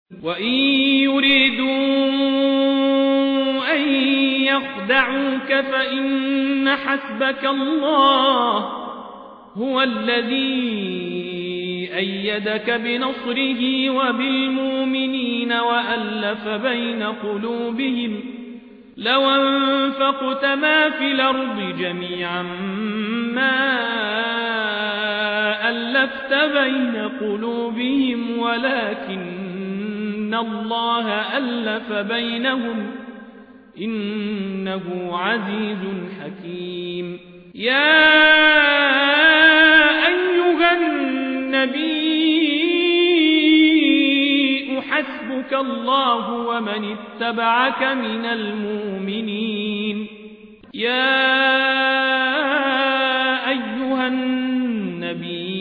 وإن يريدوا أن يخدعوك فإن حسبك الله هو الذي أيدك بنصره وبالمؤمنين وألف بين قلوبهم لو أنفقت ما في الأرض جميعا ما ألفت بين قلوبهم ولكن الله ألف بينهم إنه عزيز حكيم. يا أيها النبي حسبك الله ومن اتبعك من المؤمنين. يا أيها النبي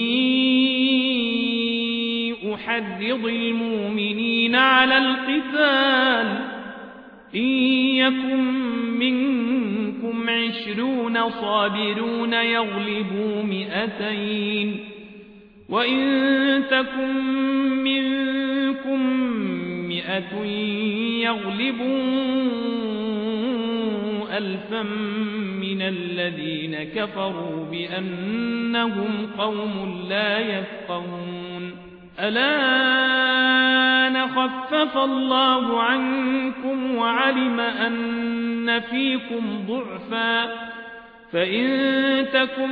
حرض المؤمنين على القتال إن يكن منكم 20 صابرون يغلبوا 200 وإن تكن منكم 100 يغلبوا 1000 من الذين كفروا بأنهم قوم لا يفقهون. الآن خفف الله عنكم وعلم أن فيكم ضعفا فإن تكن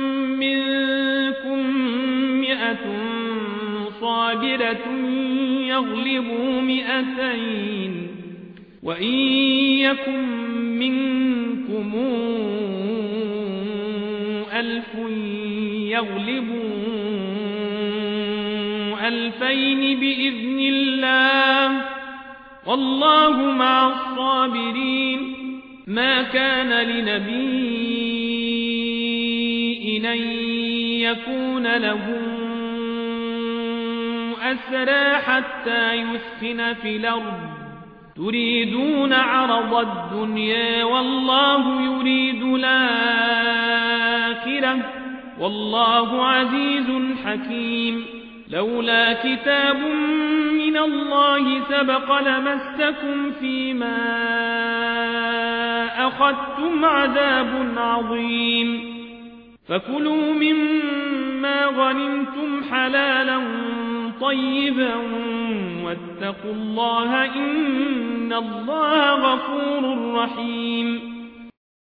منكم 100 صابرة يغلبوا 200 وإن يكن منكم 1000 يغلبوا 2000 بإذن الله والله مع الصابرين. ما كان لنبي أن يكون له أسرى حتى يثخن في الأرض تريدون عرض الدنيا والله يريد الآخرة والله عزيز حكيم. لولا كتاب من الله سبق لمسكم فيما أخذتم عذاب عظيم. فكلوا مما غنمتم حلالا طيبا واتقوا الله إن الله غفور رحيم.